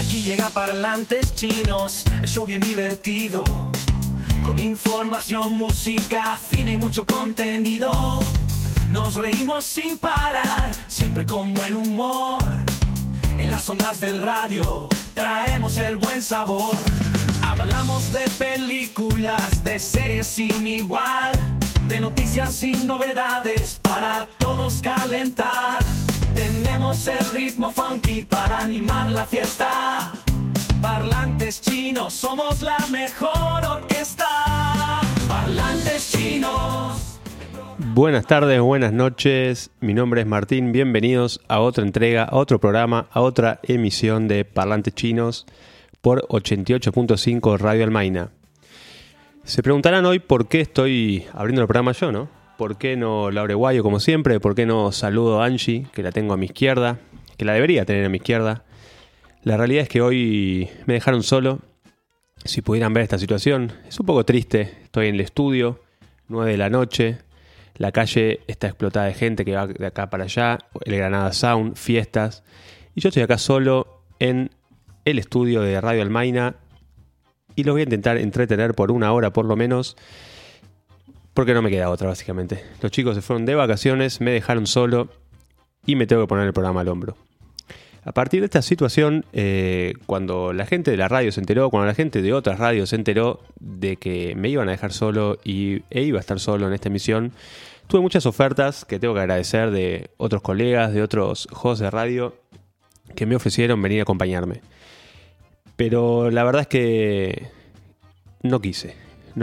Aquí llega Parlantes Chinos, el show bien divertido, con información, música, cine y mucho contenido. Nos reímos sin parar, siempre con buen humor. En las ondas del radio traemos el buen sabor. Hablamos de películas, de series sin igual, de noticias sin novedades para todos calentar. Tenemos el ritmo funky para animar la fiesta. Parlantes Chinos, somos la mejor orquesta. Parlantes Chinos. Buenas tardes, buenas noches, mi nombre es Martín, bienvenidos a otra entrega, a otro programa, a otra emisión de Parlantes Chinos por 88.5 Radio Almaina. Se preguntarán hoy por qué estoy abriendo el programa yo, ¿no? ¿Por qué no Laure Guayo como siempre? ¿Por qué no saludo a Angie, que la tengo a mi izquierda? Que la debería tener a mi izquierda. La realidad es que hoy me dejaron solo. Si pudieran ver esta situación, es un poco triste. Estoy en el estudio, 9 de la noche. La calle está explotada de gente que va de acá para allá. El Granada Sound, fiestas. Y yo estoy acá solo en el estudio de Radio Almaina. Y los voy a intentar entretener por una hora por lo menos. Porque no me queda otra, básicamente. Los chicos se fueron de vacaciones, me dejaron solo y me tengo que poner el programa al hombro. A partir de esta situación, cuando la gente de la radio se enteró, cuando la gente de otras radios se enteró de que me iban a dejar solo e iba a estar solo en esta emisión, tuve muchas ofertas que tengo que agradecer de otros colegas, de otros hosts de radio que me ofrecieron venir a acompañarme. Pero la verdad es que no quise.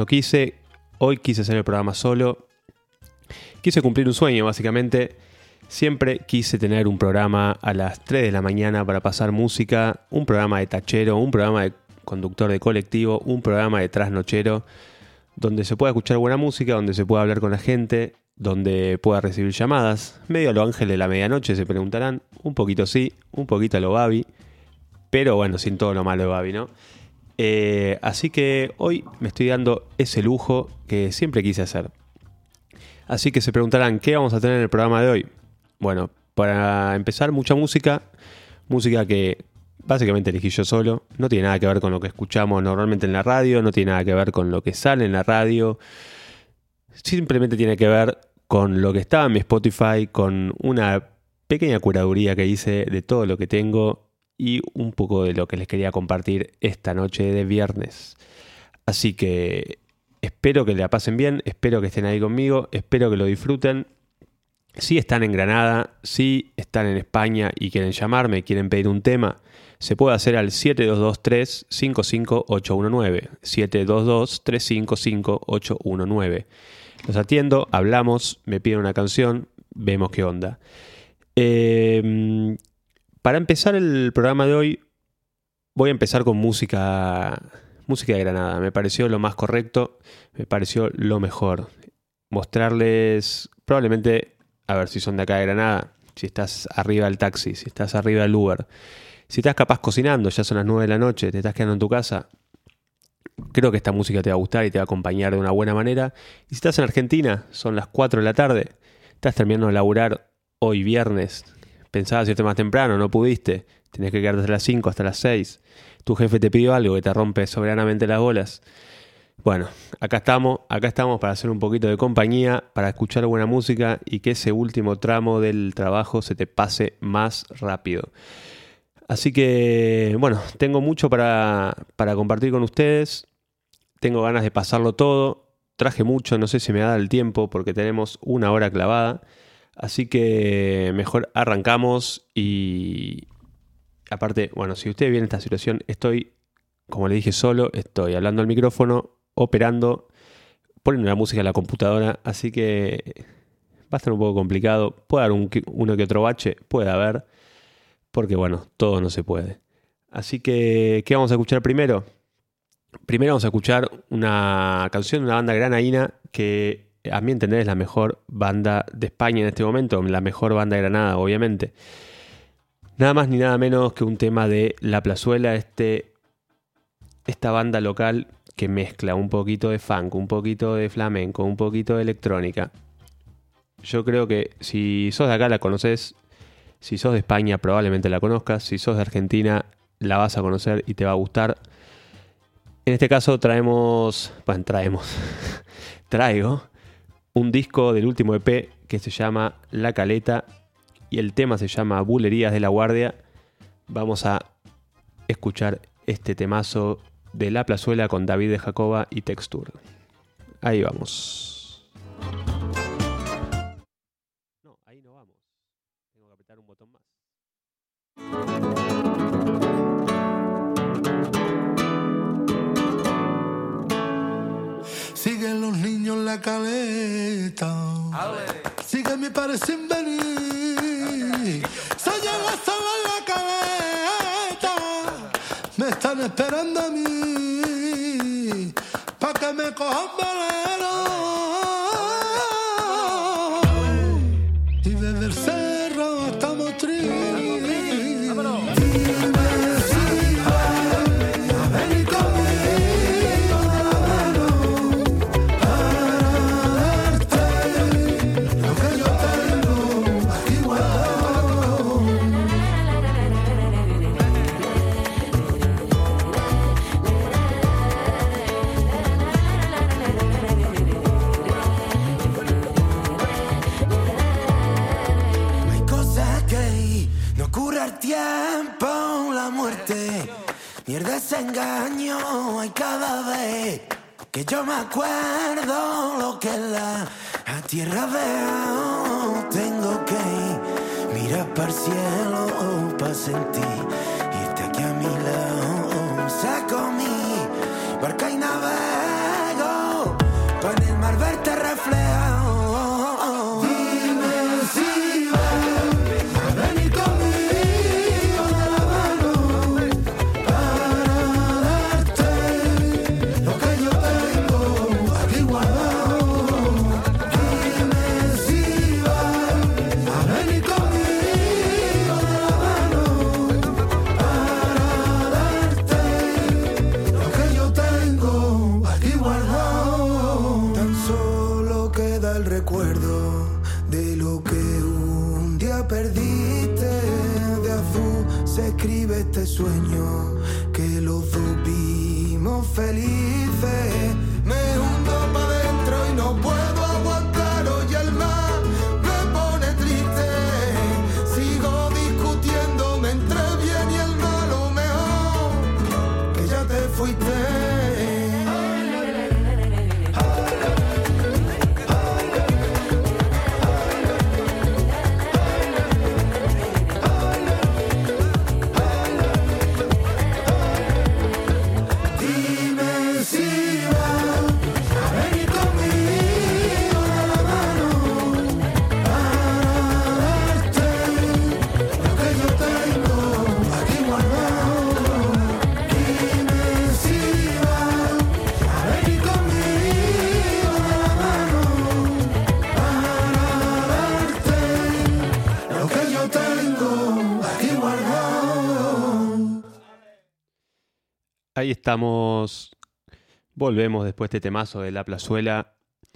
Hoy quise hacer el programa solo. Quise cumplir un sueño, básicamente. Siempre quise tener un programa a las 3 de la mañana para pasar música, un programa de tachero, un programa de conductor de colectivo, un programa de trasnochero, donde se pueda escuchar buena música, donde se pueda hablar con la gente, donde pueda recibir llamadas. Medio a lo Ángel de la Medianoche, se preguntarán. Un poquito sí, un poquito a lo Babi. Pero bueno, sin todo lo malo de Babi, ¿no? Así que hoy me estoy dando ese lujo que siempre quise hacer. Así que se preguntarán, ¿qué vamos a tener en el programa de hoy? Bueno, para empezar, mucha música que básicamente elegí yo solo. No tiene nada que ver con lo que escuchamos normalmente en la radio, no tiene nada que ver con lo que sale en la radio. Simplemente tiene que ver con lo que estaba en mi Spotify, con una pequeña curaduría que hice de todo lo que tengo y un poco de lo que les quería compartir esta noche de viernes. Así que espero que la pasen bien, espero que estén ahí conmigo, espero que lo disfruten. Si están en Granada, si están en España y quieren llamarme, quieren pedir un tema, se puede hacer al 7223-55819. 7223-55819. Los atiendo, hablamos, me piden una canción, vemos qué onda. Para empezar el programa de hoy, voy a empezar con música de Granada. Me pareció lo más correcto, me pareció lo mejor. Mostrarles, probablemente, a ver si son de acá de Granada, si estás arriba del taxi, si estás arriba del Uber, si estás capaz cocinando, ya son las 9 de la noche, te estás quedando en tu casa, creo que esta música te va a gustar y te va a acompañar de una buena manera. Y si estás en Argentina, son las 4 de la tarde, estás terminando de laburar hoy viernes, pensabas irte más temprano, no pudiste, tenés que quedarte hasta las 5, hasta las 6, tu jefe te pidió algo que te rompe soberanamente las bolas. Bueno, acá estamos para hacer un poquito de compañía, para escuchar buena música y que ese último tramo del trabajo se te pase más rápido. Así que, bueno, tengo mucho para compartir con ustedes, tengo ganas de pasarlo todo, traje mucho, no sé si me da el tiempo porque tenemos una hora clavada. Así que mejor arrancamos y aparte, bueno, si ustedes ven esta situación, estoy, como les dije, solo, estoy hablando al micrófono, operando, poniendo la música en la computadora, así que va a estar un poco complicado. Puede haber uno que otro bache, puede haber, porque bueno, todo no se puede. Así que, ¿qué vamos a escuchar primero? Primero vamos a escuchar una canción de una banda granadina que a mi entender es la mejor banda de España en este momento, la mejor banda de Granada, obviamente. Nada más ni nada menos que un tema de La Plazuela, esta banda local que mezcla un poquito de funk, un poquito de flamenco, un poquito de electrónica. Yo creo que si sos de acá la conoces, si sos de España probablemente la conozcas, si sos de Argentina la vas a conocer y te va a gustar. En este caso traigo un disco del último EP que se llama La Caleta y el tema se llama Bulerías de la Guardia. Vamos a escuchar este temazo de La Plazuela con David de Jacoba y Texture. Ahí vamos. No, ahí no vamos. Tengo que apretar un botón más. Siguen los niños en la caleta. Sigue mi padre sin venir. Se llega hasta la caleta. Me están esperando a mí pa' que me cojan velero. Y desde el cerro hasta Motril. Tiempo, la muerte, mierda ese engaño. Hay cada vez que yo me acuerdo lo que es la tierra veo. Tengo que ir, mirar para el cielo para sentir irte aquí a mi lado. Saco mi barca y navego pa' en el mar verte reflejado. Dime si vas a venir conmigo. Este sueño que los dos vimos felices. Me hundo pa' dentro y no puedo aguantar. Hoy el mar me pone triste. Sigo discutiéndome entre el bien y el mal. O mejor que ya te fuiste. Ahí estamos. Volvemos después de este temazo de La Plazuela.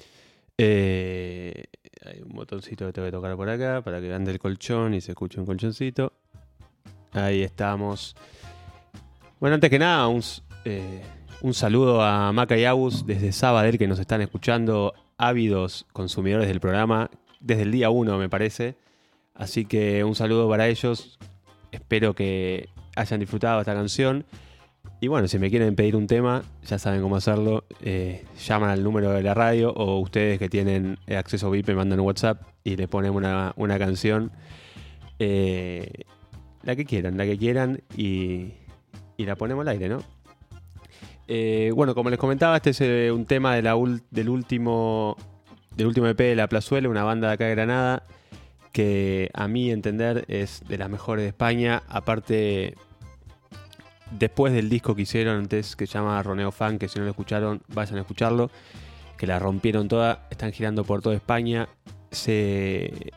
Hay un botoncito que tengo que tocar por acá para que ande el colchón y se escuche un colchoncito. Ahí estamos. Bueno, antes que nada, un saludo a Maca y Agus desde Sabadell, que nos están escuchando, ávidos consumidores del programa, desde el día 1 me parece. Así que un saludo para ellos. Espero que hayan disfrutado esta canción. Y bueno, si me quieren pedir un tema, ya saben cómo hacerlo. Llaman al número de la radio o ustedes que tienen acceso VIP me mandan un WhatsApp y le ponen una canción. La que quieran y la ponemos al aire, ¿no? Bueno, como les comentaba, este es un tema del último EP de La Plazuela, una banda de acá de Granada que a mi entender es de las mejores de España. Aparte, después del disco que hicieron antes, que se llama Roneo Fan, que si no lo escucharon, vayan a escucharlo, que la rompieron toda, están girando por toda España. Se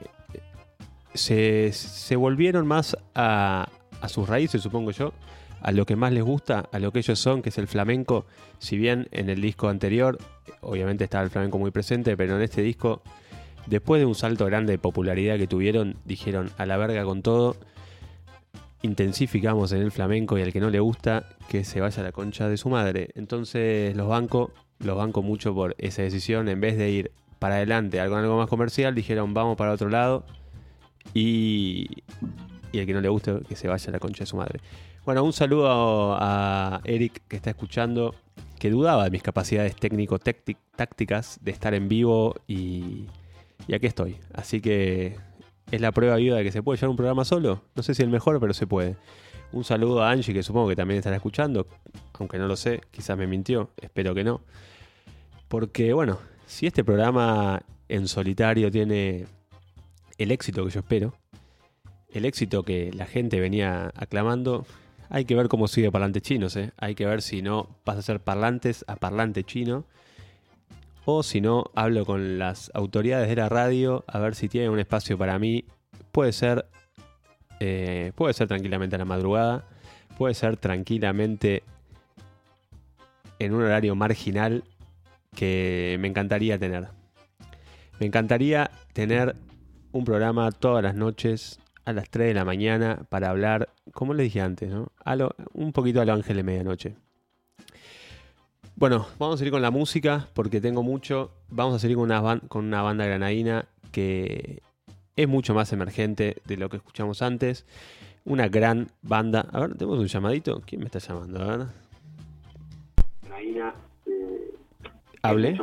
volvieron más a sus raíces, supongo yo, a lo que más les gusta, a lo que ellos son, que es el flamenco. Si bien en el disco anterior obviamente estaba el flamenco muy presente, pero en este disco, después de un salto grande de popularidad que tuvieron, dijeron a la verga con todo. intensificamos en el flamenco y al que no le gusta, que se vaya a la concha de su madre. Entonces los banco mucho por esa decisión. En vez de ir para adelante con algo más comercial, dijeron vamos para otro lado y el que no le guste, que se vaya a la concha de su madre. Bueno, un saludo a Eric que está escuchando, que dudaba de mis capacidades técnicas de estar en vivo y aquí estoy. Así que es la prueba viva de que se puede llevar un programa solo. No sé si el mejor, pero se puede. Un saludo a Angie, que supongo que también estará escuchando, aunque no lo sé, quizás me mintió, espero que no. Porque bueno, si este programa en solitario tiene el éxito que yo espero, el éxito que la gente venía aclamando, hay que ver cómo sigue Parlantes Chinos, ¿eh? Hay que ver si no pasa a ser Parlantes a Parlante Chino, o si no, hablo con las autoridades de la radio a ver si tienen un espacio para mí. Puede ser tranquilamente a la madrugada, puede ser tranquilamente en un horario marginal que me encantaría tener. Me encantaría tener un programa todas las noches a las 3 de la mañana para hablar, como les dije antes, ¿no? Un poquito a lo Ángel de Medianoche. Bueno, vamos a ir con la música porque tengo mucho. Vamos a seguir con una banda granadina que es mucho más emergente de lo que escuchamos antes. Una gran banda. A ver, tenemos un llamadito. ¿Quién me está llamando? A ver. Granadina. ¿Hable?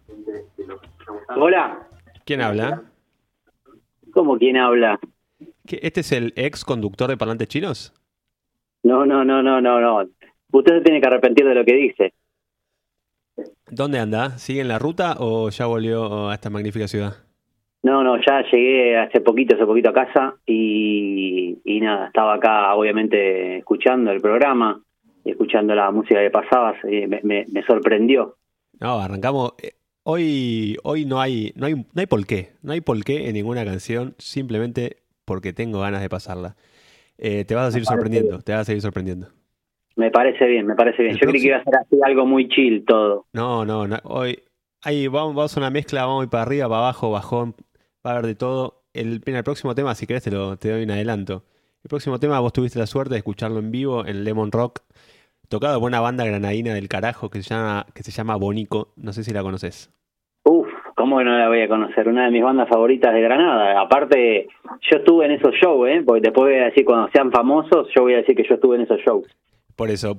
Hola. ¿Quién habla? ¿Cómo quién habla? ¿Este es el ex conductor de Parlantes Chinos? No. Usted se tiene que arrepentir de lo que dice. ¿Dónde anda? ¿Sigue en la ruta o ya volvió a esta magnífica ciudad? No, ya llegué hace poquito a casa y nada, estaba acá obviamente escuchando el programa, escuchando la música que pasabas, me sorprendió. No, arrancamos. Hoy no hay por qué. No hay por qué en ninguna canción, simplemente porque tengo ganas de pasarla. Te vas a seguir sorprendiendo. Me parece bien. Yo creí que iba a ser así algo muy chill todo. No. Hoy ahí vamos a una mezcla, vamos a ir para arriba, para abajo, bajón. Va a haber de todo. En el próximo tema, si querés, te doy un adelanto. El próximo tema, vos tuviste la suerte de escucharlo en vivo en Lemon Rock, tocado por una banda granadina del carajo que se llama Bonico. No sé si la conoces. ¿Cómo que no la voy a conocer? Una de mis bandas favoritas de Granada. Aparte, yo estuve en esos shows, porque después voy a decir, cuando sean famosos, yo voy a decir que yo estuve en esos shows. Por eso,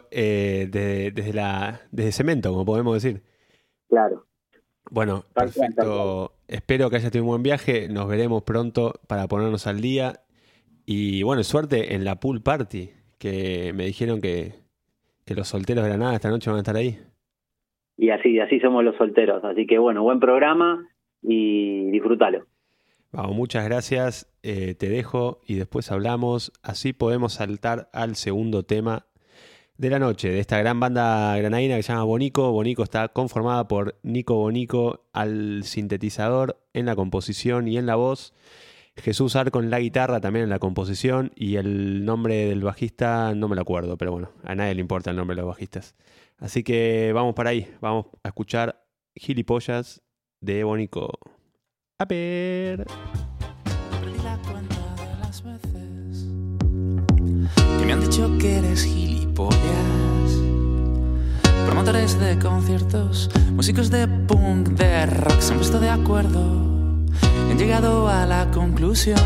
desde Cemento, como podemos decir. Claro. Bueno, perfecto. Espero que hayas tenido un buen viaje. Nos veremos pronto para ponernos al día. Y bueno, suerte en la pool party, que me dijeron que los solteros de la nada esta noche van a estar ahí. Y así somos los solteros. Así que bueno, buen programa y disfrútalo. Vamos, muchas gracias. Te dejo y después hablamos. Así podemos saltar al segundo tema de la noche, de esta gran banda granadina que se llama Bonico. Bonico está conformada por Nico Bonico al sintetizador, en la composición y en la voz, Jesús Arco en la guitarra, también en la composición, y el nombre del bajista no me lo acuerdo, pero bueno, a nadie le importa el nombre de los bajistas. Así que vamos para ahí, vamos a escuchar Gilipollas de Bonico. A ver. Perdí la cuenta de las veces que me han dicho que eres gilipollas. Promotores de conciertos, músicos de punk, de rock se han puesto de acuerdo y han llegado a la conclusión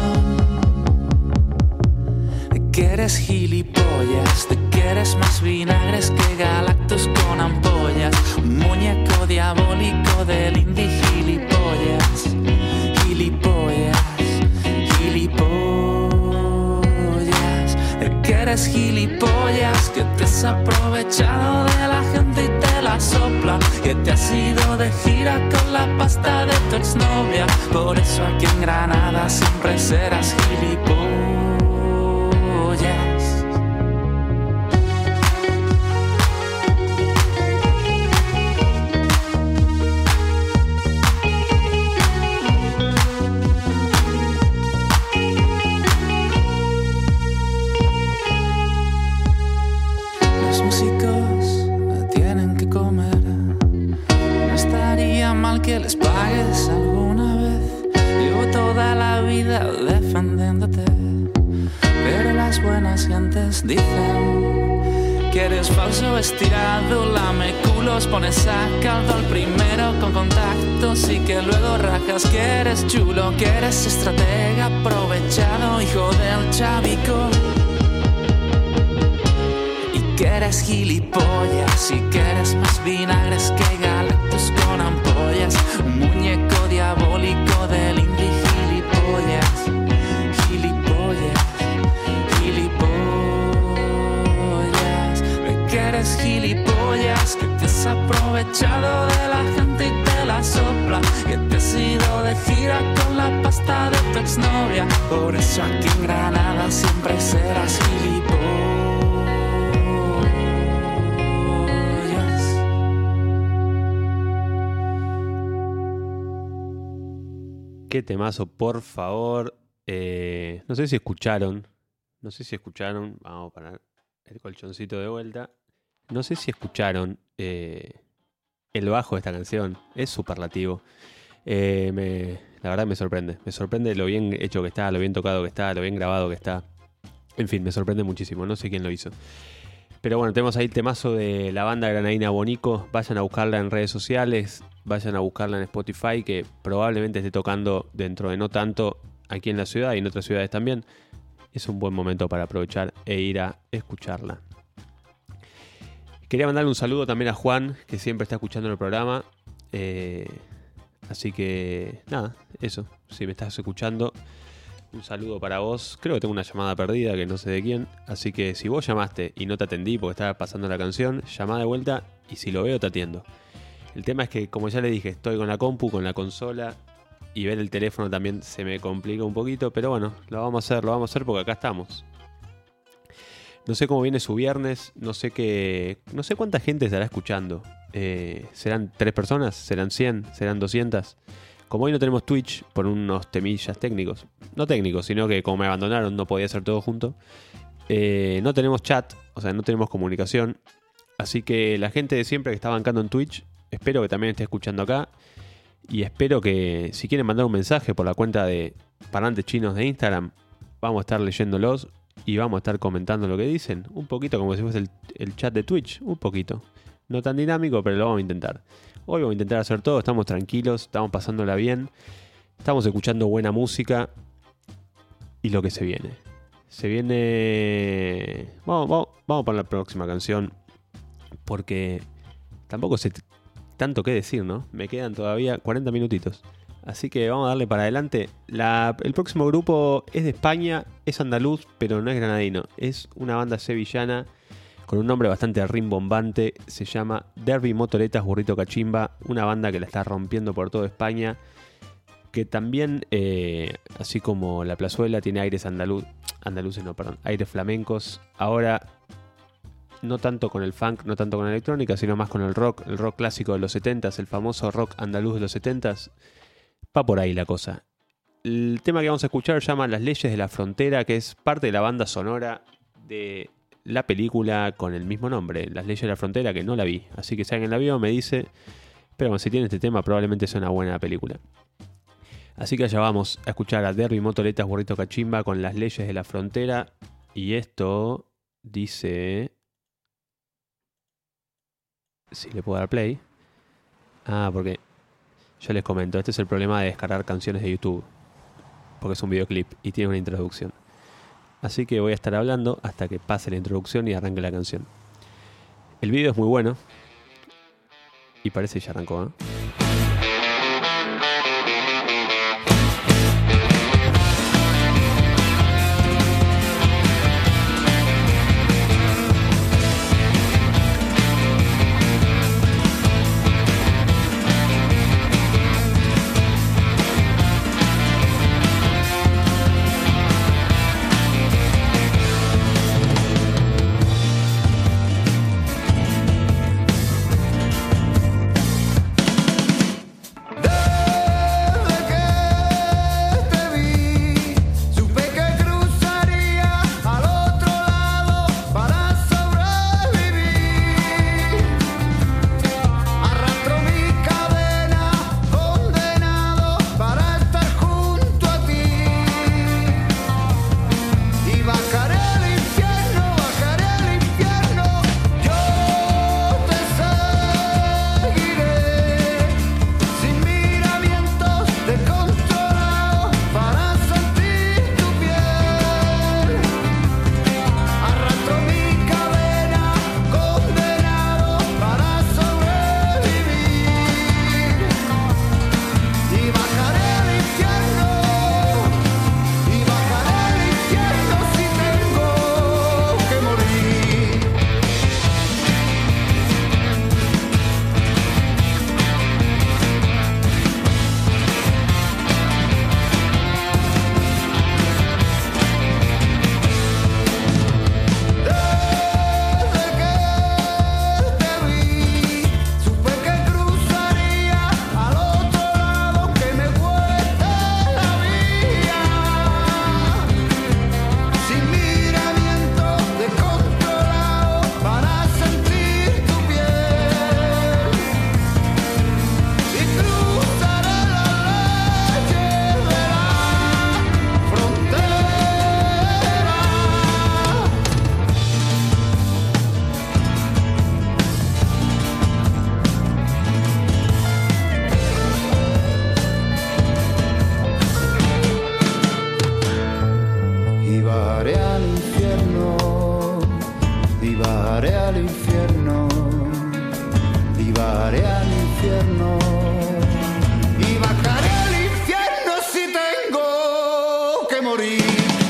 de que eres gilipollas, de que eres más vinagres que Galactus con ampollas, un muñeco diabólico del indie gilipollas. Gilipollas, de que eres gilipollas, que te has aprovechado de la gente y te la sopla, que te has ido de gira con la pasta de tu exnovia, por eso aquí en Granada siempre serás gilipollas. Que les pagues alguna vez. Llevo toda la vida defendiéndote, pero las buenas las gentes dicen que eres falso estirado, lame culos, pones a caldo al primero con contactos y que luego rajas que eres chulo, que eres estratega aprovechado, hijo del chavico. Que eres gilipollas y que eres más vinagres que galactos con ampollas, un muñeco diabólico del indie gilipollas, gilipollas, gilipollas. Que eres gilipollas, que te has aprovechado de la gente y te la sopla, que te has ido de gira con la pasta de tu exnovia, por eso aquí en Granada siempre serás gilipollas. Qué temazo, por favor. No sé si escucharon. Vamos a poner el colchoncito de vuelta. No sé si escucharon el bajo de esta canción. Es superlativo. La verdad me sorprende. Me sorprende lo bien hecho que está, lo bien tocado que está, lo bien grabado que está. En fin, me sorprende muchísimo. No sé quién lo hizo. Pero bueno, tenemos ahí el temazo de la banda granadina Bonico. Vayan a buscarla en redes sociales, vayan a buscarla en Spotify, que probablemente esté tocando dentro de no tanto aquí en la ciudad y en otras ciudades también. Es un buen momento para aprovechar e ir a escucharla. Quería mandarle un saludo también a Juan, que siempre está escuchando el programa. Así que nada, eso. Si me estás escuchando, un saludo para vos. Creo que tengo una llamada perdida que no sé de quién. Así que si vos llamaste y no te atendí porque estaba pasando la canción, llamá de vuelta y si lo veo te atiendo. El tema es que, como ya le dije, estoy con la compu, con la consola, y ver el teléfono también se me complica un poquito. Pero bueno, lo vamos a hacer porque acá estamos. No sé cómo viene su viernes, no sé cuánta gente estará escuchando. ¿Serán 3 personas? ¿Serán 100? ¿Serán 200? Como hoy no tenemos Twitch por unos temillas técnicos, no técnicos, sino que como me abandonaron no podía hacer todo junto, no tenemos chat, o sea, no tenemos comunicación, así que la gente de siempre que está bancando en Twitch, espero que también esté escuchando acá, y espero que si quieren mandar un mensaje por la cuenta de Parlantes Chinos de Instagram, vamos a estar leyéndolos y vamos a estar comentando lo que dicen, un poquito como si fuese el chat de Twitch, un poquito, no tan dinámico, pero lo vamos a intentar. Hoy vamos a intentar hacer todo, estamos tranquilos, estamos pasándola bien, estamos escuchando buena música y lo que se viene. Se viene... Vamos para la próxima canción porque tampoco sé tanto qué decir, ¿no? Me quedan todavía 40 minutitos. Así que vamos a darle para adelante. El próximo grupo es de España, es andaluz, pero no es granadino. Es una banda sevillana con un nombre bastante rimbombante, se llama Derby Motoretas Burrito Cachimba, una banda que la está rompiendo por toda España, que también, así como La Plazuela, tiene aires aires flamencos. Ahora, no tanto con el funk, no tanto con la electrónica, sino más con el rock clásico de los 70s, el famoso rock andaluz de los 70s. Va por ahí la cosa. El tema que vamos a escuchar se llama Las Leyes de la Frontera, que es parte de la banda sonora de la película con el mismo nombre, Las Leyes de la Frontera, que no la vi. Así que si alguien la vio me dice, pero bueno, si tiene este tema probablemente sea una buena película. Así que allá vamos a escuchar a Derby Motoretas Burrito Cachimba con Las Leyes de la Frontera. Y esto dice... Si le puedo dar play. Porque yo les comento, este es el problema de descargar canciones de YouTube, porque es un videoclip y tiene una introducción. Así que voy a estar hablando hasta que pase la introducción y arranque la canción. El video es muy bueno. Y parece que ya arrancó, ¿eh? y bajaré al infierno, y bajaré al infierno, y bajaré al infierno si tengo que morir.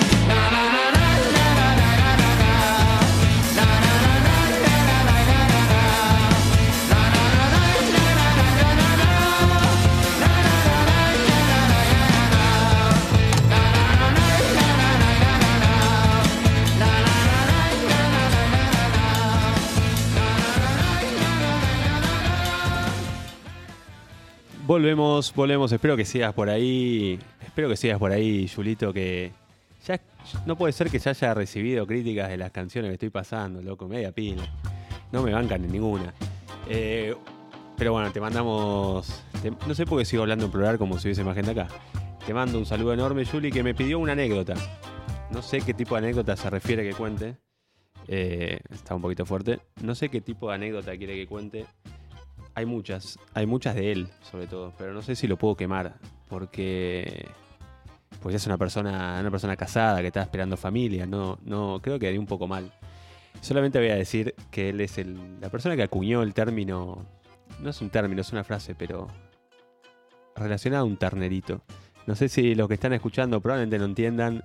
Volvemos. Espero que sigas por ahí, Julito, que ya no puede ser que ya haya recibido críticas de las canciones que estoy pasando, loco, media pila. No me bancan en ninguna. Pero bueno, te mandamos... no sé por qué sigo hablando en plural como si hubiese más gente acá. Te mando un saludo enorme, Juli, que me pidió una anécdota. No sé qué tipo de anécdota se refiere que cuente. Está un poquito fuerte. No sé qué tipo de anécdota quiere que cuente. Hay muchas de él, sobre todo, pero no sé si lo puedo quemar, porque pues es una persona casada que está esperando familia, no creo que haría un poco mal. Solamente voy a decir que él es la persona que acuñó el término, no es un término, es una frase, pero relacionada a un ternerito. No sé si los que están escuchando probablemente no entiendan,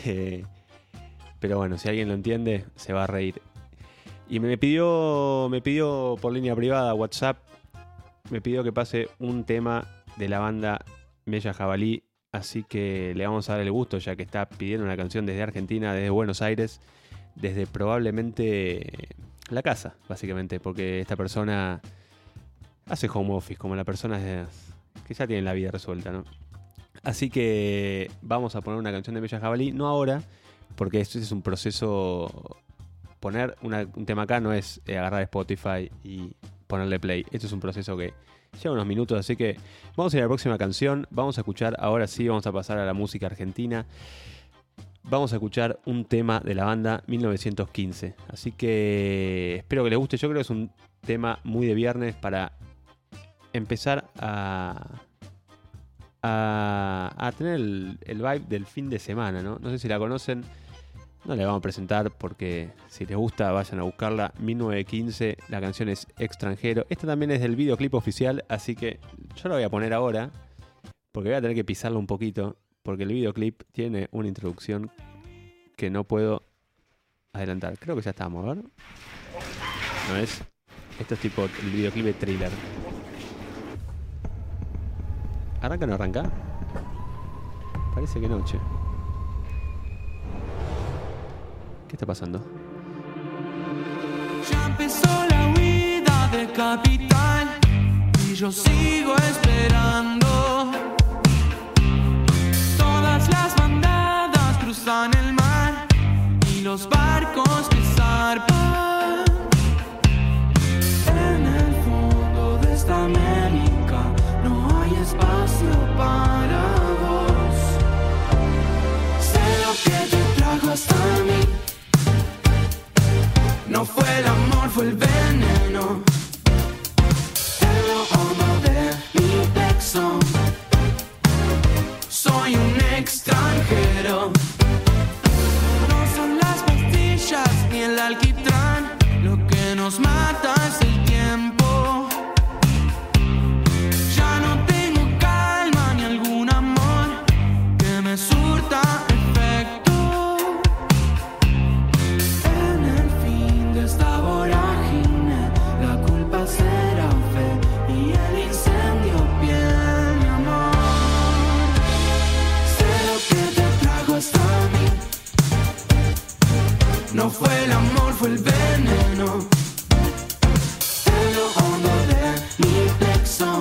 pero bueno, si alguien lo entiende, se va a reír. Y me pidió por línea privada, WhatsApp, me pidió que pase un tema de la banda Mella Jabalí, así que le vamos a dar el gusto, ya que está pidiendo una canción desde Argentina, desde Buenos Aires, desde probablemente la casa, básicamente, porque esta persona hace home office, como la persona que ya tiene la vida resuelta, ¿no? Así que vamos a poner una canción de Mella Jabalí, no ahora, porque esto es un proceso... Poner un tema acá no es agarrar Spotify y ponerle play. Esto es un proceso que lleva unos minutos, así que vamos a ir a la próxima canción. Vamos a escuchar, ahora sí, vamos a pasar a la música argentina. Vamos a escuchar un tema de la banda 1915. Así que espero que les guste. Yo creo que es un tema muy de viernes para empezar a tener el vibe del fin de semana, ¿no? No sé si la conocen. No la vamos a presentar porque si les gusta vayan a buscarla. 1915, la canción es Extranjero. Esta también es del videoclip oficial, así que yo la voy a poner ahora porque voy a tener que pisarla un poquito porque el videoclip tiene una introducción que no puedo adelantar. Creo que ya estamos, a ver. ¿No es? Esto es tipo el videoclip de Thriller. ¿Arranca o no arranca? Parece que no, che. ¿Qué está pasando? Ya empezó la huida de Capital y yo sigo esperando. Todas las bandadas cruzan el mar y los barcos que zarpan. En el fondo de esta América no hay espacio para vos. Sé lo que te trajo hasta mí. No fue el amor, fue el veneno. En lo hondo de mi plexo soy un extranjero. No son las pastillas ni el alquitrán, lo que nos mata es el tiempo. Ya no tengo calma ni algún amor que me surta efecto. En el fin de esta vorágine, la culpa será fe y el incendio piel, mi amor. Sé lo que te trajo hasta mí. No fue el amor, fue el veneno. En lo hondo de mi plexo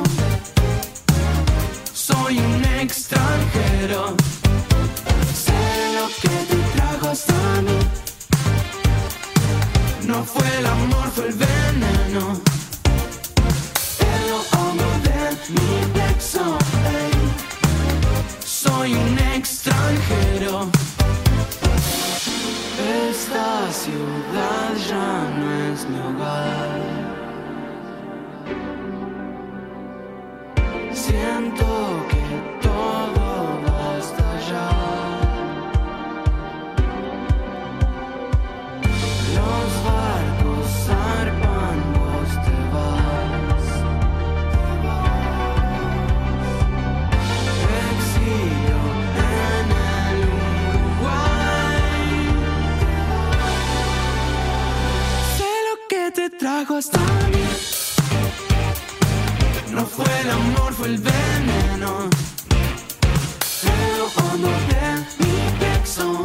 soy un extranjero. Sé lo que te trajo hasta mí. No fue el amor, fue el veneno. En lo hondo de mi plexo, soy un extranjero. Esta ciudad ya no es mi hogar. Siento que todo va a estallar. Los trajo hasta mí. No fue el amor, fue el veneno. Pero cuando de mi pecho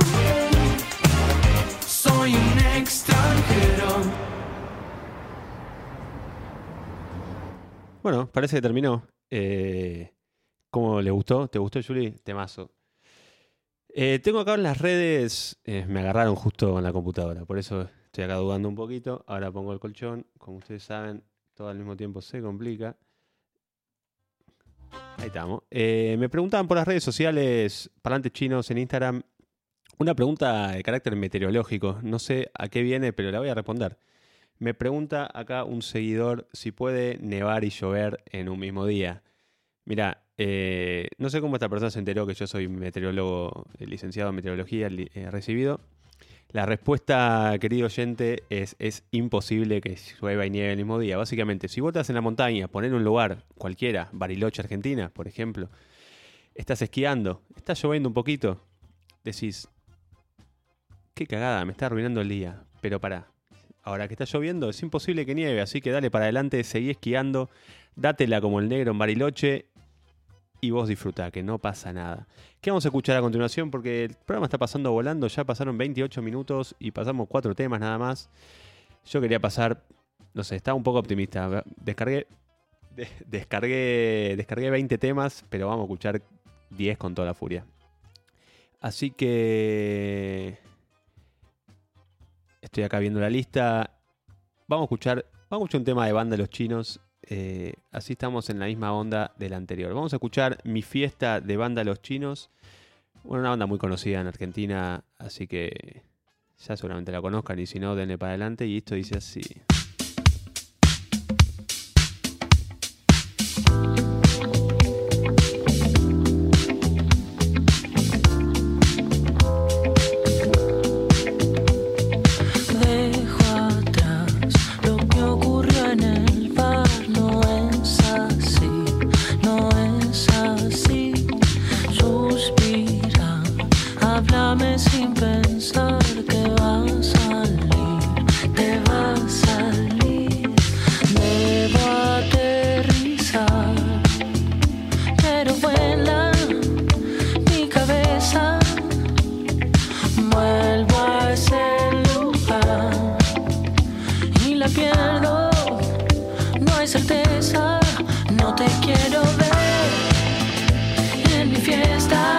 soy un extranjero. Bueno, parece que terminó. ¿Cómo le gustó? ¿Te gustó, Juli? Temazo. Tengo acá en las redes, me agarraron justo en la computadora, por eso estoy acá dudando un poquito. Ahora pongo el colchón, como ustedes saben, todo al mismo tiempo se complica. Ahí estamos. Me preguntaban por las redes sociales, Parlantes Chinos en Instagram, una pregunta de carácter meteorológico. No sé a qué viene, pero la voy a responder. Me pregunta acá un seguidor si puede nevar y llover en un mismo día. Mira, no sé cómo esta persona se enteró que yo soy meteorólogo, licenciado en meteorología, recibido. La respuesta, querido oyente, es imposible que llueva y nieve el mismo día. Básicamente, si vos estás en la montaña, poner un lugar cualquiera, Bariloche, Argentina, por ejemplo, estás esquiando, está lloviendo un poquito, decís, qué cagada, me está arruinando el día. Pero pará, ahora que está lloviendo es imposible que nieve, así que dale para adelante, seguí esquiando, dátela como el negro en Bariloche y vos disfrutá, que no pasa nada. ¿Qué vamos a escuchar a continuación? Porque el programa está pasando volando, ya pasaron 28 minutos y pasamos 4 temas nada más. Yo quería pasar, no sé, estaba un poco optimista. Descargué 20 temas, pero vamos a escuchar 10 con toda la furia. Así que estoy acá viendo la lista. Vamos a escuchar un tema de Banda Los Chinos. Así estamos en la misma onda del anterior. Vamos a escuchar Mi Fiesta de Banda Los Chinos. Bueno, una banda muy conocida en Argentina, así que ya seguramente la conozcan y si no, denle para adelante. Y esto dice así. Sin pensar que va a salir, te va a salir. Debo aterrizar, pero vuela mi cabeza. Vuelvo a ese lugar y la pierdo. No hay certeza, no te quiero ver en mi fiesta.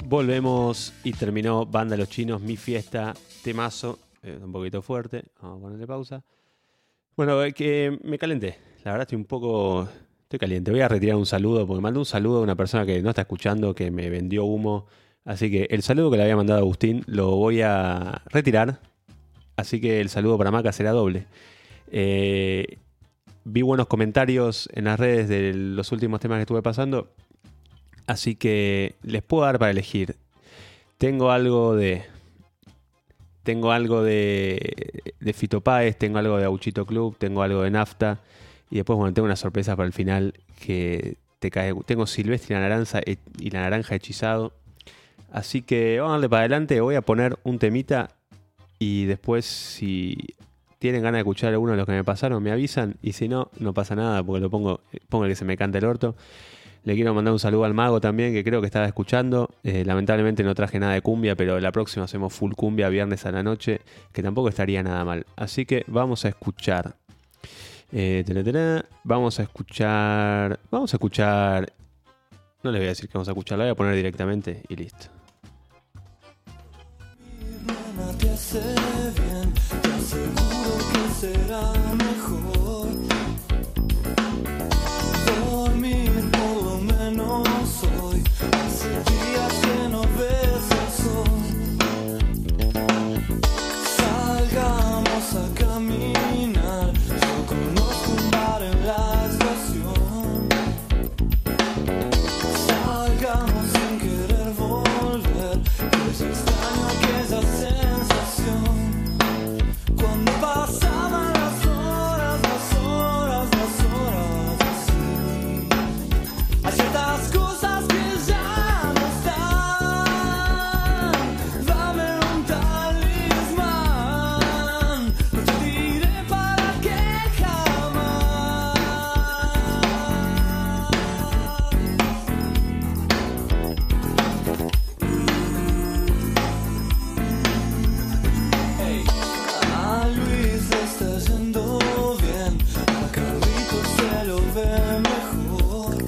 Volvemos y terminó Banda Los Chinos, Mi Fiesta, temazo, un poquito fuerte, vamos a ponerle pausa. Bueno, que me calenté, la verdad estoy caliente. Voy a retirar un saludo, porque mandé un saludo a una persona que no está escuchando, que me vendió humo. Así que el saludo que le había mandado a Agustín lo voy a retirar. Así que el saludo para Maca será doble. Vi buenos comentarios en las redes de los últimos temas que estuve pasando. Así que les puedo dar para elegir. Tengo algo de Fito Páez, tengo algo de Auchito Club, tengo algo de Nafta. Y después, bueno, tengo una sorpresa para el final que te cae. Tengo Silvestre y la naranja hechizado. Así que vamos a darle para adelante. Voy a poner un temita. Y después, si tienen ganas de escuchar alguno de los que me pasaron, me avisan. Y si no, no pasa nada, porque lo pongo el que se me cante el orto. Le quiero mandar un saludo al Mago también, que creo que estaba escuchando. Lamentablemente no traje nada de cumbia, pero la próxima hacemos full cumbia viernes a la noche, que tampoco estaría nada mal. Así que vamos a escuchar. Vamos a escuchar. No les voy a decir que vamos a escuchar, la voy a poner directamente y listo. Te hace bien, te aseguro que será mejor dormir por lo menos hoy. Hace días que no ves el sol. Salgamos a caminar. Yo conozco un bar en la estación. Salgamos sin querer volver. Es extraño aquella sensación. Cuando pasaban las horas así. Hay ciertas cosas que ya no están. Dame un talismán. No te diré para qué jamás. Hey, a Luis le está yendo bien, a Carlitos se lo ve mejor.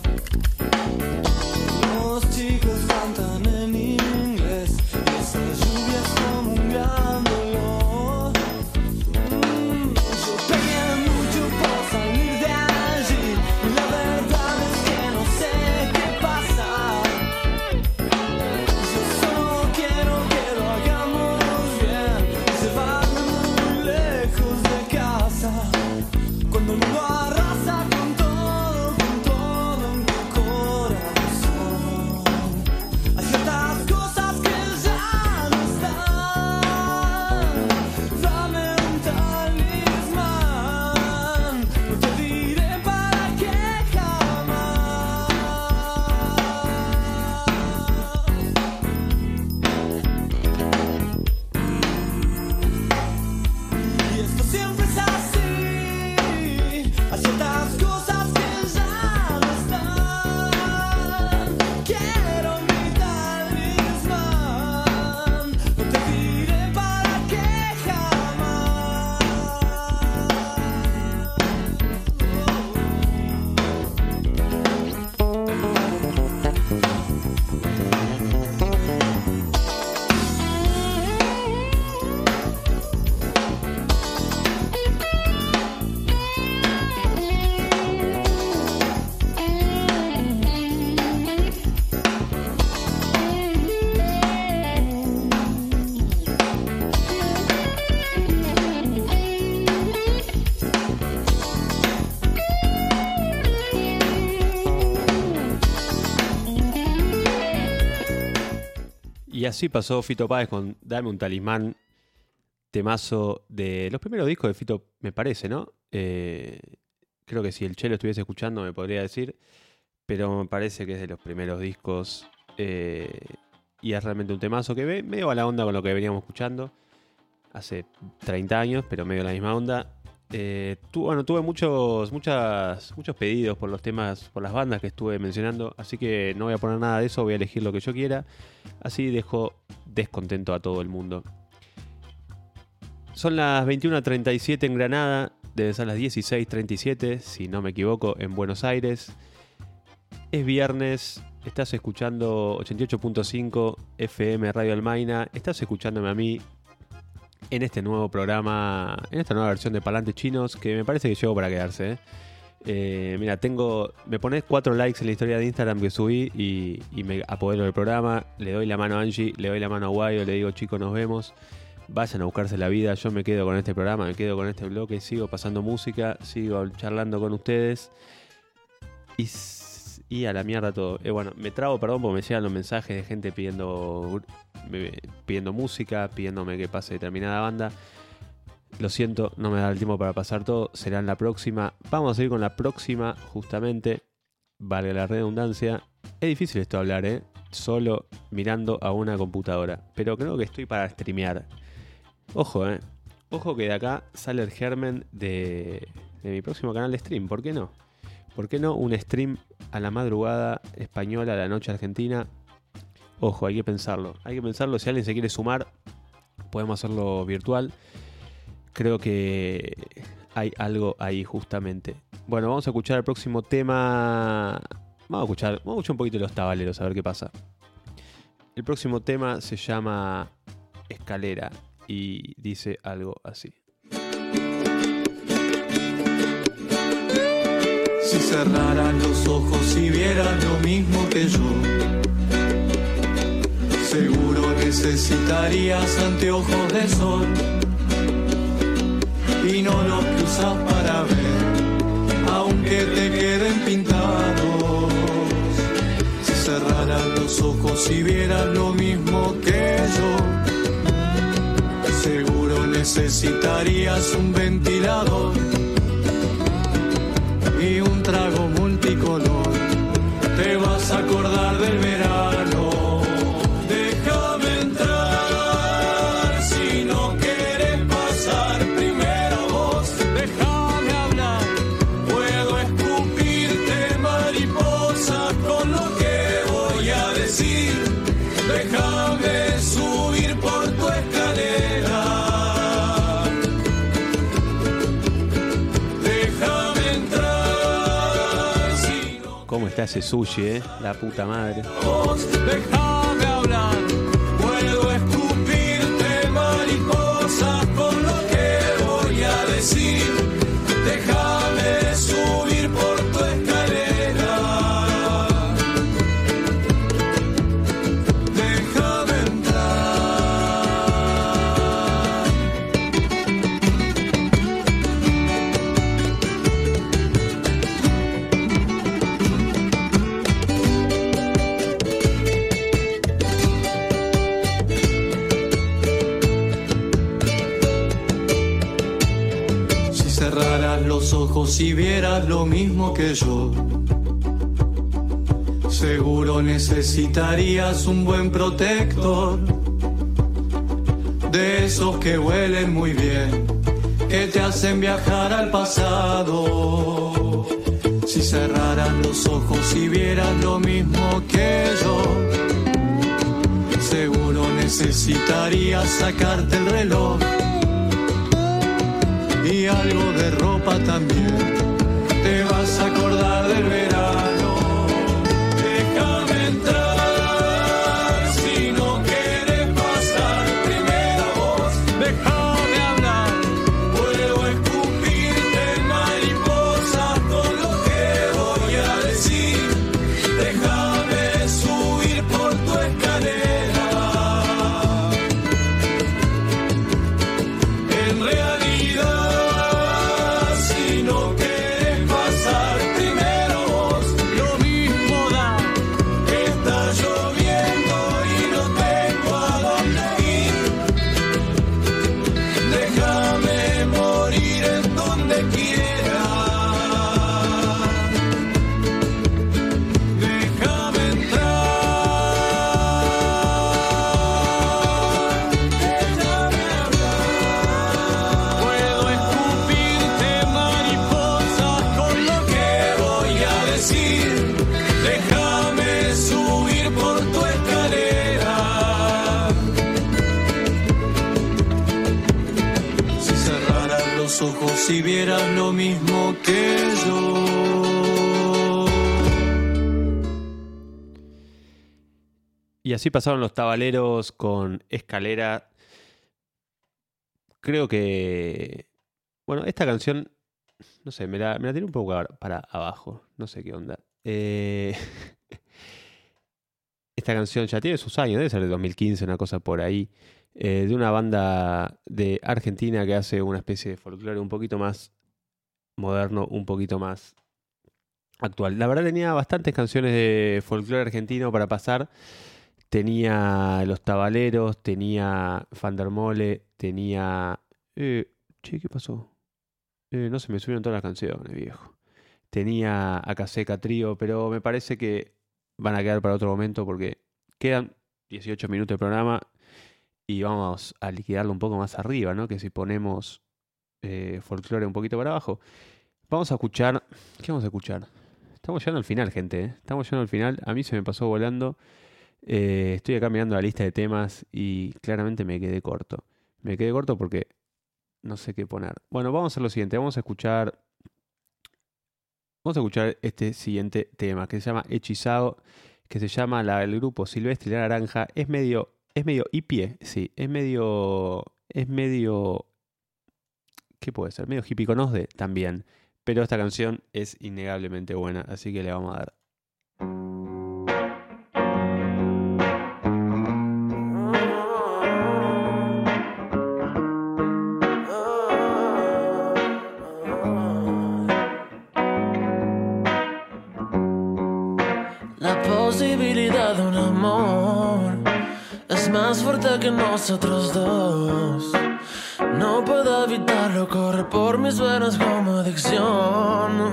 Los chicos cantan en inglés, y esta lluvia es como un gran dolor. Yo pegué mucho por salir de allí, y la verdad es que no sé qué pasa. Yo solo quiero que lo hagamos bien, llevarme muy lejos de casa. Cuando el mundo arrasa con todo en tu corazón. Hay ciertas cosas que ya no están. Dame un talismán. No te diré para qué jamás. Y esto siempre es así. Hay ciertas cosas que ya no están. Quiero mi talismán. No te diré para qué jamás. Y así pasó Fito Páez con Dame un Talismán, temazo de los primeros discos de Fito, me parece, ¿no? Creo que si el Chelo estuviese escuchando me podría decir, pero me parece que es de los primeros discos y es realmente un temazo que ve medio a la onda con lo que veníamos escuchando hace 30 años, pero medio a la misma onda. Tuve muchos pedidos por los temas, por las bandas que estuve mencionando, así que no voy a poner nada de eso, voy a elegir lo que yo quiera, así dejo descontento a todo el mundo. Son las 21:37 en Granada, deben ser las 16:37, si no me equivoco, en Buenos Aires. Es viernes, Estás escuchando 88.5 FM Radio Almaina. Estás escuchándome a mí en este nuevo programa, en esta nueva versión de Parlantes Chinos, que me parece que llegó para quedarse. Mira, me pones 4 likes en la historia de Instagram que subí y me apodero del programa. Le doy la mano a Angie, le doy la mano a Guayo, le digo, chicos, nos vemos. Vayan a buscarse la vida. Yo me quedo con este programa, me quedo con este bloque, sigo pasando música, sigo charlando con ustedes. Y a la mierda todo. Bueno, me trago, perdón, porque me llegan los mensajes de gente pidiendo música, pidiéndome que pase determinada banda. Lo siento, no me da el tiempo para pasar todo. Será en la próxima. Vamos a seguir con la próxima, justamente. Vale la redundancia. Es difícil esto hablar, solo mirando a una computadora. Pero creo que estoy para streamear. Ojo, Ojo que de acá sale el germen de mi próximo canal de stream. ¿Por qué no? ¿Por qué no un stream a la madrugada española, a la noche argentina? Ojo, hay que pensarlo. Hay que pensarlo. Si alguien se quiere sumar, podemos hacerlo virtual. Creo que hay algo ahí justamente. Bueno, vamos a escuchar el próximo tema. Vamos a escuchar un poquito de Los Tabaleros, a ver qué pasa. El próximo tema se llama Escalera y dice algo así. Si cerraras los ojos y vieras lo mismo que yo, seguro necesitarías anteojos de sol y no los que usas para ver, aunque te queden pintados. Si cerraras los ojos y vieras lo mismo que yo, seguro necesitarías un ventilador y un trago multicolor. Te vas a acordar del verano. Déjame entrar si no quieres pasar primero vos. Déjame hablar, puedo escupirte mariposas con lo que voy a decir. Déjame subir por tu escalera. ¿Cómo está ese sushi, La puta madre. Déjame hablar, puedo escupirte mariposas con lo que voy a decir. Déjame subir por tu escalera. Déjame entrar. Cerraras los ojos y vieras lo mismo que yo, seguro necesitarías un buen protector, de esos que huelen muy bien, que te hacen viajar al pasado. Si cerraras los ojos y vieras lo mismo que yo, seguro necesitarías sacarte el reloj y algo de ropa también. Te vas a acordar del verano. Déjame entrar si no quieres pasar primero vos. Déjame hablar, puedo escupirte mariposas con lo que voy a decir. Déjame subir por tu escalera. En realidad, no quieres pasar primero vos, lo mismo da que está lloviendo y no tengo a dónde ir. Déjame morir en donde quiera. Déjame entrar. Déjame hablar. Puedo escupirte mariposas con lo que voy a decir. Déjame subir por tu escalera. Si cerraras los ojos y vieras lo mismo que yo. Y así pasaron los Tabaleros con Escalera. Creo que... Bueno, esta canción, no sé, me la tiré un poco para abajo. No sé qué onda. Esta canción ya tiene sus años, debe ser de 2015, una cosa por ahí. De una banda de Argentina que hace una especie de folclore un poquito más moderno, un poquito más actual. La verdad tenía bastantes canciones de folclore argentino para pasar. Tenía Los Tabaleros, tenía Fandermole, tenía... ¿qué pasó? No se me subieron todas las canciones, viejo. Tenía Acaseca Trío, pero me parece que van a quedar para otro momento porque quedan 18 minutos de programa y vamos a liquidarlo un poco más arriba, ¿no? Que si ponemos folclore un poquito para abajo. Vamos a escuchar... ¿Qué vamos a escuchar? Estamos llegando al final, gente, ¿eh? Estamos llegando al final. A mí se me pasó volando. Estoy acá mirando la lista de temas y claramente me quedé corto. Me quedé corto porque no sé qué poner. Bueno, vamos a hacer lo siguiente. Vamos a escuchar este siguiente tema que se llama Hechizado, que se llama el grupo Silvestre y la Naranja. Es medio hippie, sí. Es medio... ¿Qué puede ser? Medio hippie también. Pero esta canción es innegablemente buena, así que le vamos a dar. La posibilidad de un amor es más fuerte que nosotros dos. No puedo evitarlo, corre por mis venas como adicción.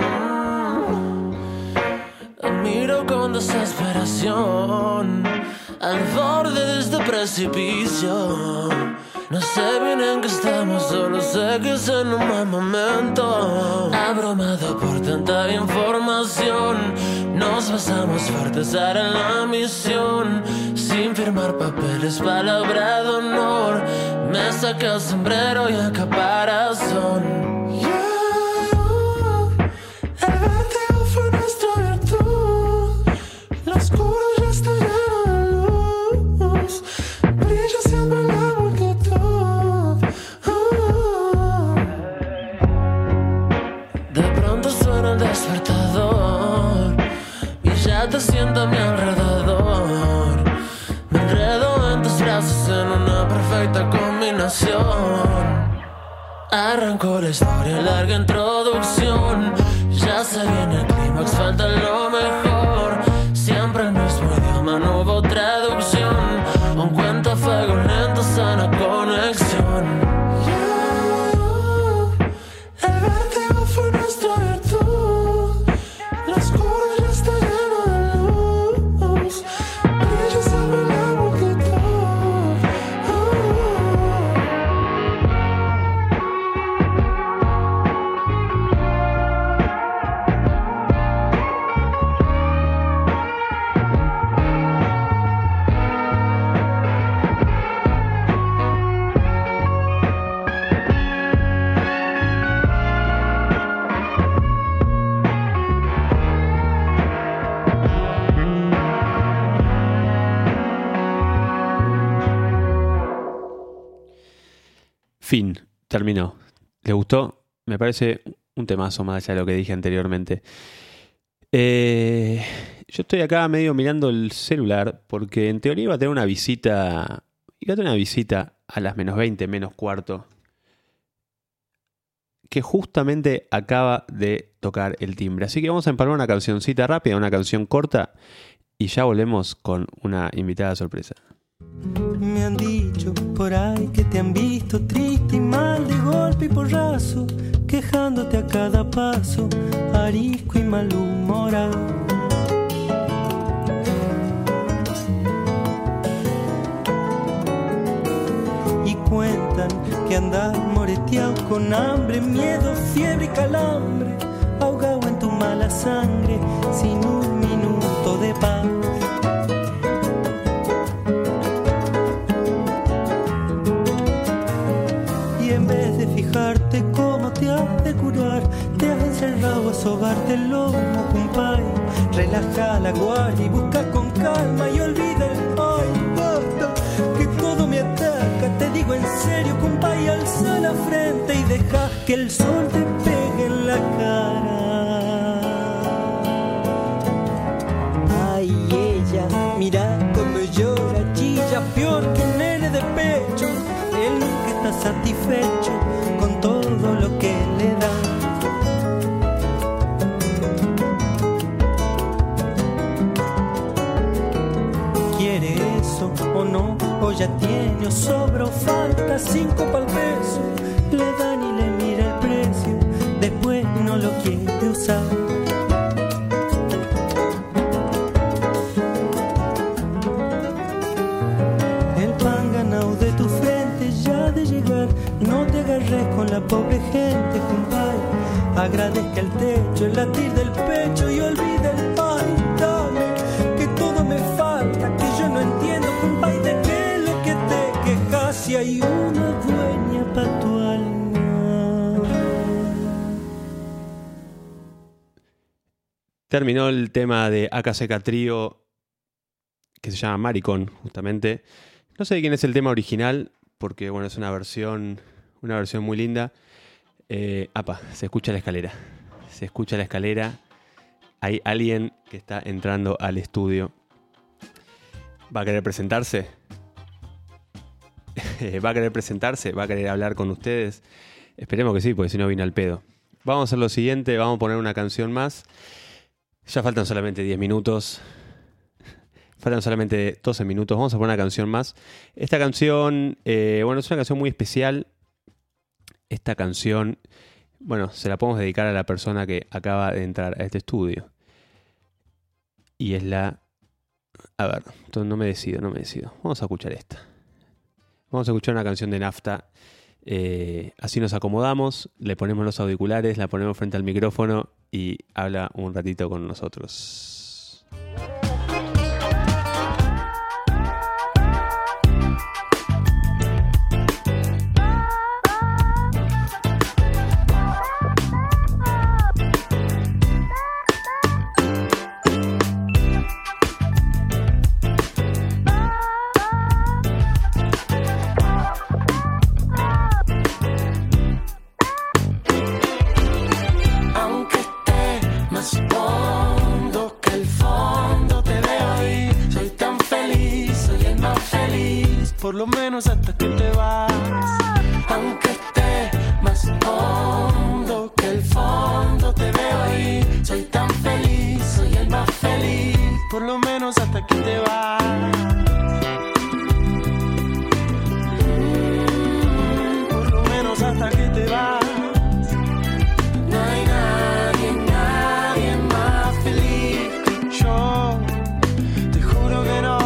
Miro con desesperación al borde de este precipicio. No sé bien en qué estamos, solo sé que es en un mal momento. Abrumado por tanta información, nos besamos fuertes, hará la misión. Sin firmar papeles, palabra de honor, me saca el sombrero y el caparazón. El vértigo fue nuestra virtud, lo oscuro ya está lleno de luz, brilla siempre la multitud. De pronto suena el despertador y ya te siento a mi alrededor. Me enredo en tus brazos en una perfecta combinación. Arrancó la historia, larga introducción. Ya se viene el clímax, falta lo mejor. Siempre el mismo idioma, no hubo traducción. Un cuento a fuego lento, sana conexión. El vértigo fue nuestra virtud, lo oscuro ya está lleno de luz, brilla siempre la multitud. Fin, terminó. ¿Les gustó? Me parece un temazo más allá de lo que dije anteriormente. Yo estoy acá medio mirando el celular porque en teoría iba a tener una visita. Iba a tener una visita a las menos 20, menos cuarto, que justamente acaba de tocar el timbre. Así que vamos a empalmar una cancioncita rápida, una canción corta, y ya volvemos con una invitada sorpresa. Me han dicho por ahí que te han visto triste y mal, de golpe y porrazo, quejándote a cada paso, arisco y malhumorado. Y cuentan que andas moreteado con hambre, miedo, fiebre y calambre, ahogado en tu mala sangre, sin un minuto de paz. Fijarte cómo te has de curar, te has encerrado a sobarte el lomo, compay. Relaja la guardia y busca con calma y olvida el hoy. que el sol te pegue en la cara. Ay, ella, mira cómo llora, chilla, peor que un nene de pecho. Él nunca está satisfecho con todo lo que le da. ¿Quiere eso o no? O ya tiene o sobra o falta 5 pa'l peso. Le dan y le mira el precio, después no lo quiere usar. El pan ganado de tu frente ya ha de llegar. No te agarres con la pobre gente, compadre. Agradezca el techo, el latir del pecho y olvida el pan. Dame, que todo me falta, que yo no entiendo, compadre, de qué es lo que te quejas. Si hay una dueña pa' tu alma. Terminó el tema de AKCK Trío, que se llama Maricón, justamente. No sé de quién es el tema original, porque bueno, es una versión muy linda. Se escucha la escalera. Se escucha la escalera. Hay alguien que está entrando al estudio. ¿Va a querer presentarse? ¿Va a querer presentarse? ¿Va a querer hablar con ustedes? Esperemos que sí, porque si no vino al pedo. Vamos a hacer lo siguiente, vamos a poner una canción más. Ya faltan solamente 10 minutos. Faltan solamente 12 minutos. Vamos a poner una canción más. Esta canción, es una canción muy especial. Esta canción, se la podemos dedicar a la persona que acaba de entrar a este estudio. Y es la... A ver, no me decido. Vamos a escuchar esta. Vamos a escuchar una canción de Nafta. Así nos acomodamos, le ponemos los auriculares, la ponemos frente al micrófono y habla un ratito con nosotros. Por lo menos hasta que te vas. Aunque esté más hondo que el fondo, te veo ahí. Soy tan feliz, soy el más feliz. Por lo menos hasta que te vas. Por lo menos hasta que te vas. No hay nadie más feliz que yo. Te juro que no.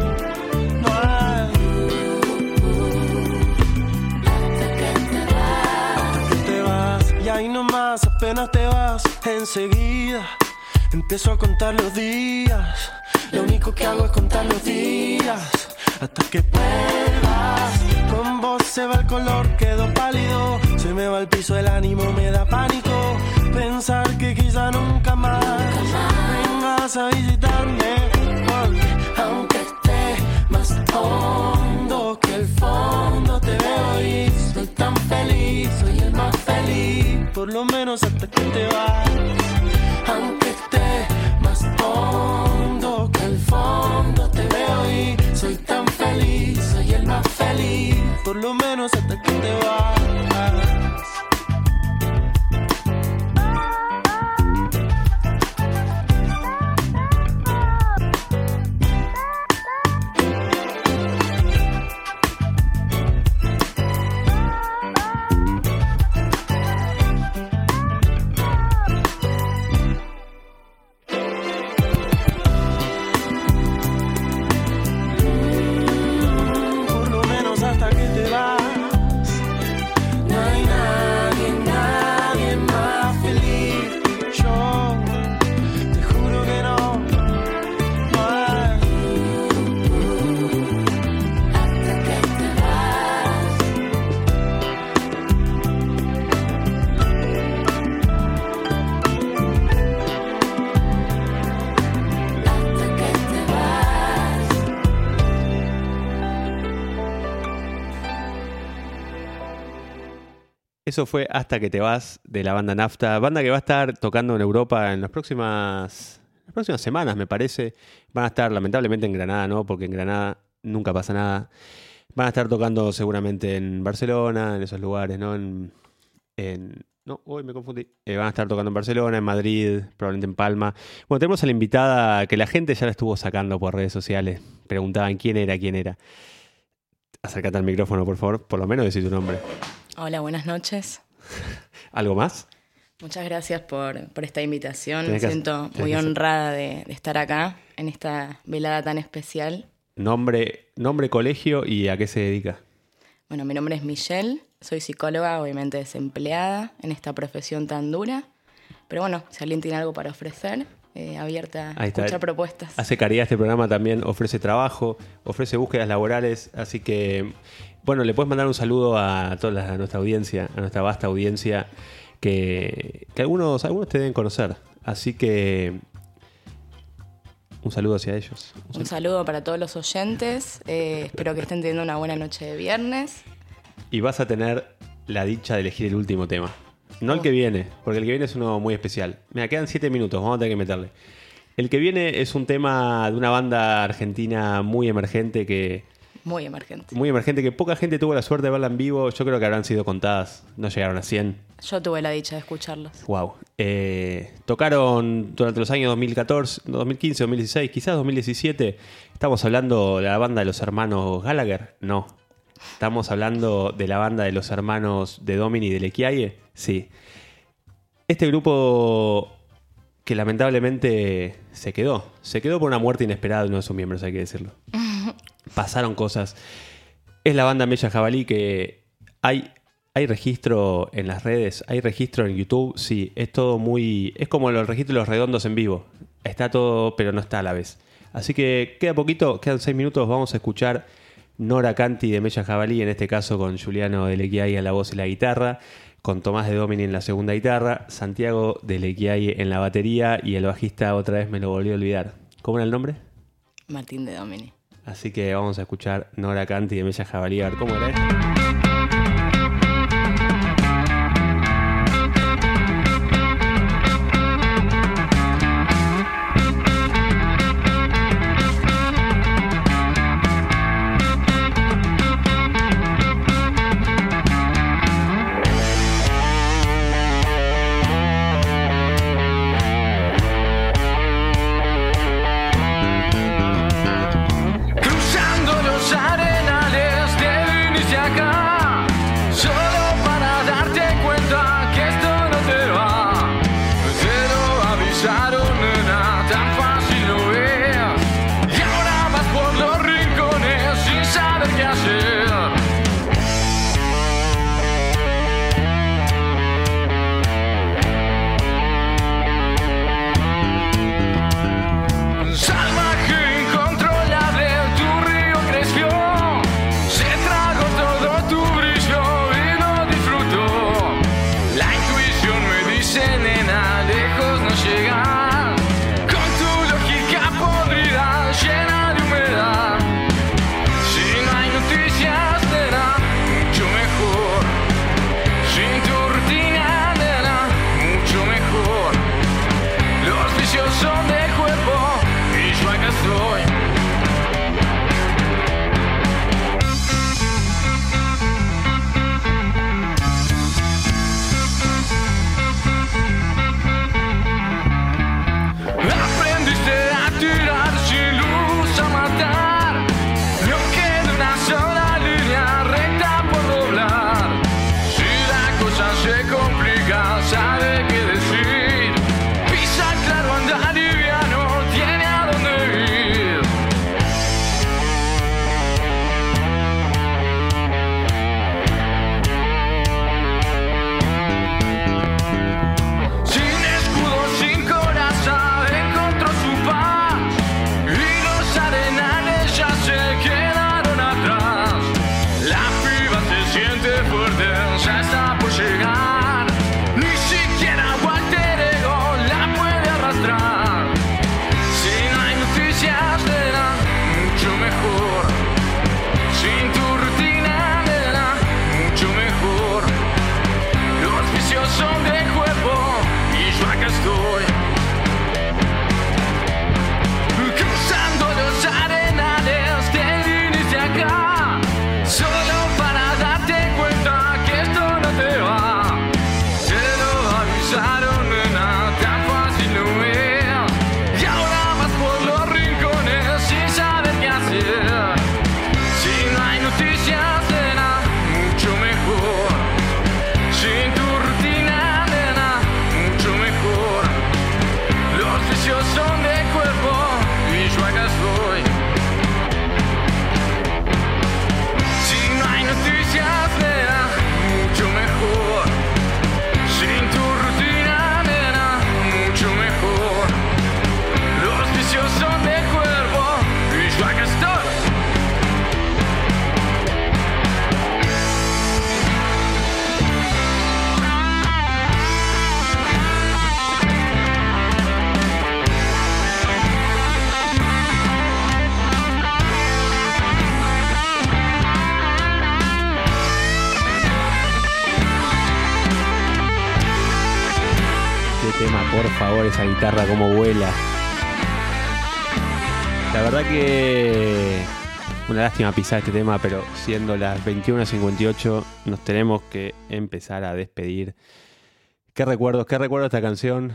Apenas te vas, enseguida empiezo a contar los días. Lo único que hago es contar los días hasta que vuelvas. Con vos se va el color, quedo pálido. Se me va el piso, el ánimo me da pánico. Pensar que quizá nunca más vengas a visitarme. Porque aunque esté más hondo que el fondo, te veo ahí. Soy tan feliz, soy el más feliz. Por lo menos hasta que te vas. Aunque esté más hondo que el fondo, te veo ahí. Soy tan feliz, soy el más feliz. Por lo menos hasta que te vas. Eso fue Hasta que te vas, de la banda Nafta. Banda que va a estar tocando en Europa en las próximas semanas, me parece. Van a estar lamentablemente en Granada, ¿no? Porque en Granada nunca pasa nada. Van a estar tocando seguramente en Barcelona, en esos lugares, ¿no? No, hoy me confundí. Van a estar tocando en Barcelona, en Madrid, probablemente en Palma. Bueno, tenemos a la invitada que la gente ya la estuvo sacando por redes sociales. Preguntaban quién era. Acércate al micrófono, por favor. Por lo menos decir tu nombre. Hola, buenas noches. ¿Algo más? Muchas gracias por esta invitación. Tenés Me que- siento tenés muy que hacer. honrada de estar acá en esta velada tan especial. Nombre, colegio y a qué se dedica. Bueno, mi nombre es Michelle, soy psicóloga, obviamente desempleada en esta profesión tan dura. Pero bueno, si alguien tiene algo para ofrecer, abierta a Ahí está. escuchar propuestas. Hace caridad este programa también, ofrece trabajo, ofrece búsquedas laborales, así que, bueno, le puedes mandar un saludo a toda nuestra audiencia, a nuestra vasta audiencia, que algunos te deben conocer, así que un saludo hacia ellos. Un saludo para todos los oyentes, espero que estén teniendo una buena noche de viernes. Y vas a tener la dicha de elegir el último tema. No el que viene, porque el que viene es uno muy especial. Mira, quedan 7 minutos, vamos a tener que meterle. El que viene es un tema de una banda argentina muy emergente que Muy emergente. poca gente tuvo la suerte de verla en vivo. Yo creo que habrán sido contadas, no llegaron a 100. Yo tuve la dicha de escucharlos. Wow. Tocaron durante los años 2014, 2015, 2016, quizás 2017. Estamos hablando de la banda de los hermanos Gallagher. No. Estamos hablando de la banda de los hermanos de Domini y de Lequiaye. Sí. Este grupo que lamentablemente se quedó por una muerte inesperada de uno de sus miembros, hay que decirlo. Pasaron cosas. Es la banda Mella Jabalí que hay registro en las redes, hay registro en YouTube. Sí, es todo muy... Es como el registro de los redondos en vivo. Está todo, pero no está a la vez. Así que queda poquito, quedan 6 minutos. Vamos a escuchar Nora Canti de Mella Jabalí, en este caso con Juliano de Lequiaye en la voz y la guitarra, con Tomás de Domini en la segunda guitarra, Santiago de Lequiaye en la batería y el bajista otra vez me lo volví a olvidar. ¿Cómo era el nombre? Martín de Domini. Así que vamos a escuchar Nora Canti de Mella Jabalí, a ver cómo era esto. Cruzando los arenales de Vinicia acá. por favor, esa guitarra como vuela. La verdad que una lástima pisar este tema, pero siendo las 21:58 nos tenemos que empezar a despedir. Qué recuerdo esta canción.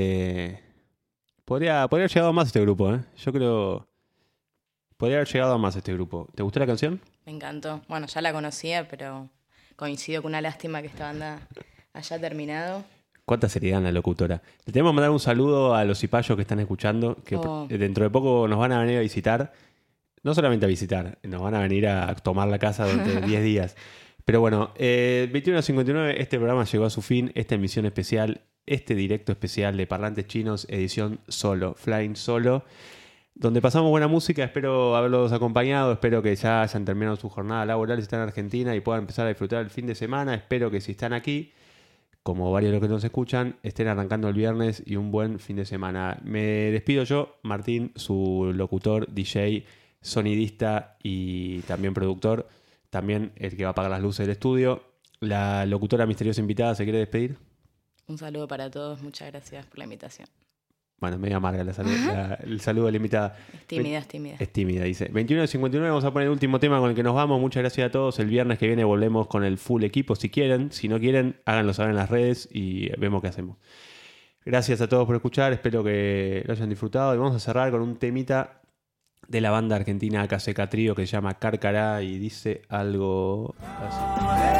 Podría haber llegado más este grupo, ¿eh? Yo creo... Podría haber llegado a más este grupo. ¿Te gustó la canción? Me encantó. Bueno, ya la conocía, pero coincido con una lástima que esta banda haya terminado. Cuánta seriedad en la locutora. Le tenemos que mandar un saludo a los cipayos que están escuchando, que dentro de poco nos van a venir a visitar. No solamente a visitar, nos van a venir a tomar la casa durante 10 días. Pero bueno, 21:59, este programa llegó a su fin, esta emisión especial, este directo especial de Parlantes Chinos, edición solo, Flying Solo, donde pasamos buena música. Espero haberlos acompañado, espero que ya hayan terminado su jornada laboral si están en Argentina y puedan empezar a disfrutar el fin de semana. Espero que si están aquí, como varios de los que nos escuchan, estén arrancando el viernes y un buen fin de semana. Me despido yo, Martín, su locutor, DJ, sonidista y también productor, también el que va a apagar las luces del estudio. La locutora misteriosa invitada, ¿se quiere despedir? Un saludo para todos, muchas gracias por la invitación. Bueno, medio amarga el saludo de la invitada. Es tímida. Es tímida, dice. 21:59, vamos a poner el último tema con el que nos vamos. Muchas gracias a todos. El viernes que viene volvemos con el full equipo, si quieren. Si no quieren, háganlo saber en las redes y vemos qué hacemos. Gracias a todos por escuchar, espero que lo hayan disfrutado. Y vamos a cerrar con un temita de la banda argentina AKCK Trío que se llama Cárcara y dice algo así.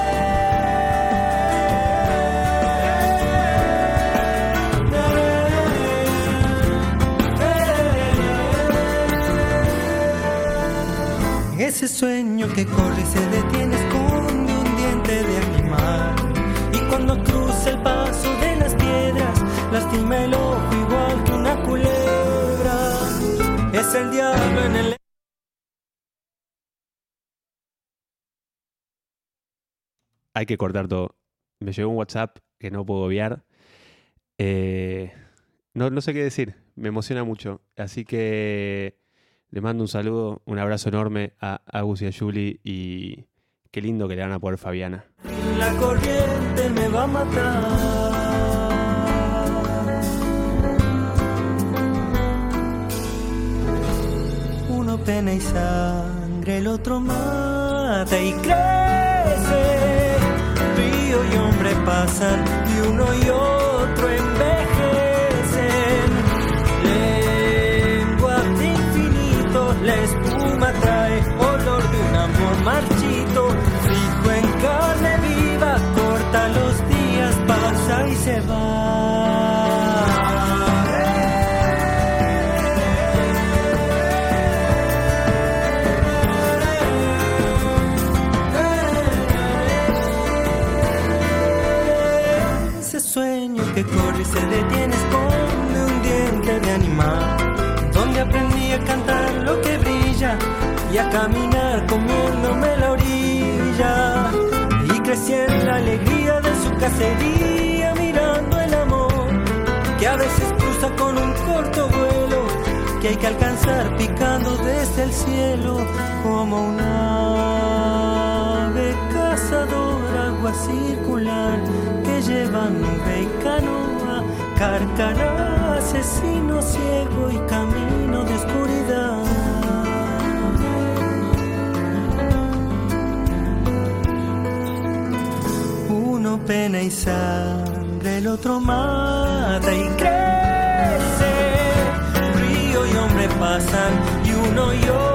Ese sueño que corre y se detiene, esconde un diente de animal. Y cuando cruza el paso de las piedras, lastima el ojo igual que una culebra. Es el diablo en el... Hay que cortar todo. Me llegó un WhatsApp que no puedo obviar. No sé qué decir. Me emociona mucho. Así que... le mando un saludo, un abrazo enorme a Agus y a Juli y qué lindo que le van a poner Fabiana. La corriente me va a matar. Uno pena y sangre, el otro mata y crece. Río y hombre pasan y uno y otro envejecen. La espuma trae olor de un amor marchito, fijo en carne viva, corta los días, pasa y se va. Ese sueño que corre y se detiene, esconde un diente de animal, donde aprendí a cantar lo que brilla y a caminar comiéndome la orilla. Y crecí en la alegría de su cacería, mirando el amor que a veces cruza con un corto vuelo, que hay que alcanzar picando desde el cielo, como una ave cazadora, agua circular que lleva nube y canoa. Cárcara, asesino ciego y camino de oscuridad. Uno pena y sangre, el otro mata y crece. Río y hombre pasan y uno y otro